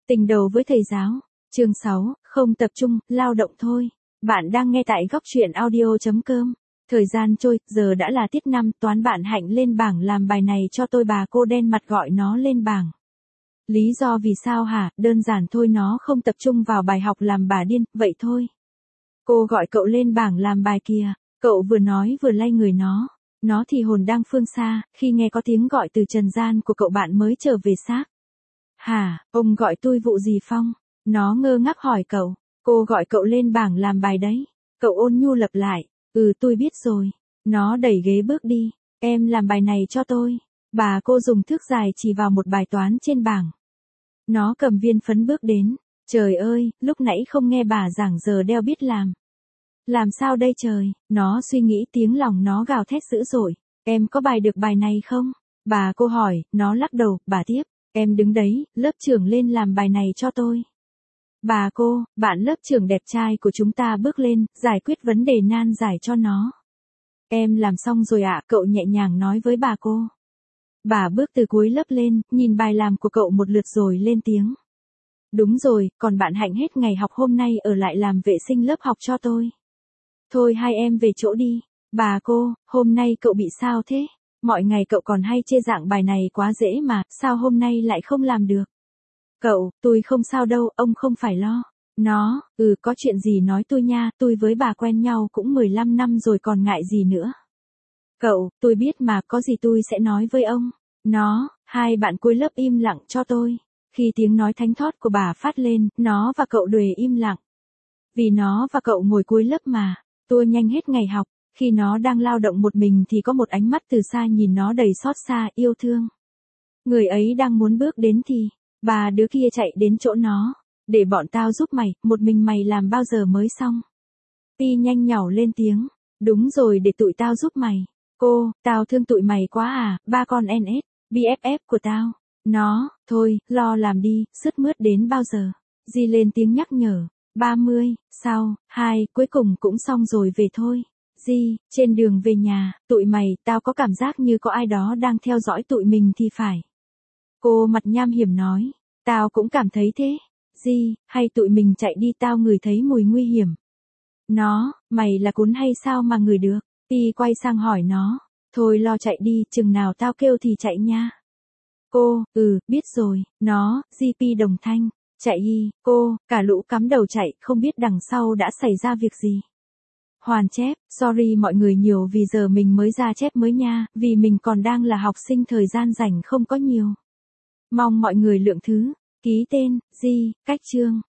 Tình đầu với thầy giáo. Chương 6, không tập trung, lao động thôi. Bạn đang nghe tại góc truyện audio.com. Thời gian trôi, giờ đã là tiết 5, toán bạn Hạnh lên bảng làm bài này cho tôi, bà cô đen mặt gọi nó lên bảng. Lý do vì sao hả? Đơn giản thôi, nó không tập trung vào bài học làm bà điên, vậy thôi. Cô gọi cậu lên bảng làm bài kìa. Cậu vừa nói vừa lay người nó. Nó thì hồn đang phương xa, khi nghe có tiếng gọi từ trần gian của cậu bạn mới trở về xác. Hả, ông gọi tôi vụ gì Phong? Nó ngơ ngác hỏi cậu. Cô gọi cậu lên bảng làm bài đấy. Cậu ôn nhu lặp lại. Tôi biết rồi. Nó đẩy ghế bước đi. Em làm bài này cho tôi. Bà cô dùng thước dài chỉ vào một bài toán trên bảng. Nó cầm viên phấn bước đến. Trời ơi, lúc nãy không nghe bà giảng giờ đeo biết làm. Làm sao đây trời? Nó suy nghĩ, tiếng lòng nó gào thét dữ dội. Em có bài được bài này không? Bà cô hỏi, nó lắc đầu, bà tiếp. Em đứng đấy, lớp trưởng lên làm bài này cho tôi. Bà cô, bạn lớp trưởng đẹp trai của chúng ta bước lên, giải quyết vấn đề nan giải cho nó. Em làm xong rồi ạ, cậu nhẹ nhàng nói với bà cô. Bà bước từ cuối lớp lên, nhìn bài làm của cậu một lượt rồi lên tiếng. Đúng rồi, còn bạn Hạnh hết ngày học hôm nay ở lại làm vệ sinh lớp học cho tôi. Thôi hai em về chỗ đi. Bà cô, hôm nay cậu bị sao thế? Mọi ngày cậu còn hay chê dạng bài này quá dễ mà, sao hôm nay lại không làm được? Cậu, tôi không sao đâu, ông không phải lo. Nó, có chuyện gì nói tôi nha, tôi với bà quen nhau cũng 15 năm rồi còn ngại gì nữa. Cậu, tôi biết mà, có gì tôi sẽ nói với ông. Nó, hai bạn cuối lớp im lặng cho tôi. Khi tiếng nói thánh thót của bà phát lên, nó và cậu đều im lặng. Vì nó và cậu ngồi cuối lớp mà, tua nhanh hết ngày học. Khi nó đang lao động một mình thì có một ánh mắt từ xa nhìn nó đầy xót xa, yêu thương. Người ấy đang muốn bước đến thì, bà đứa kia chạy đến chỗ nó. Để bọn tao giúp mày, một mình mày làm bao giờ mới xong? Pi nhanh nhảu lên tiếng. Đúng rồi, để tụi tao giúp mày. Cô, tao thương tụi mày quá à, ba con NS, BFF của tao. Nó, thôi, lo làm đi, sứt mướt đến bao giờ? Di lên tiếng nhắc nhở. 30, sau, 2, cuối cùng cũng xong rồi về thôi. Di, trên đường về nhà, tụi mày, tao có cảm giác như có ai đó đang theo dõi tụi mình thì phải. Cô mặt nham hiểm nói, tao cũng cảm thấy thế. Di, hay tụi mình chạy đi, tao ngửi thấy mùi nguy hiểm. Nó, mày là cún hay sao mà ngửi được? Pi quay sang hỏi nó, thôi lo chạy đi, chừng nào tao kêu thì chạy nha. Cô, biết rồi, nó, GP đồng thanh. Chạy y, cô, cả lũ cắm đầu chạy, không biết đằng sau đã xảy ra việc gì. Hoàn chép, sorry mọi người nhiều vì giờ mình mới ra chép mới nha, vì mình còn đang là học sinh, thời gian rảnh không có nhiều. Mong mọi người lượng thứ. Ký tên, Di, cách chương.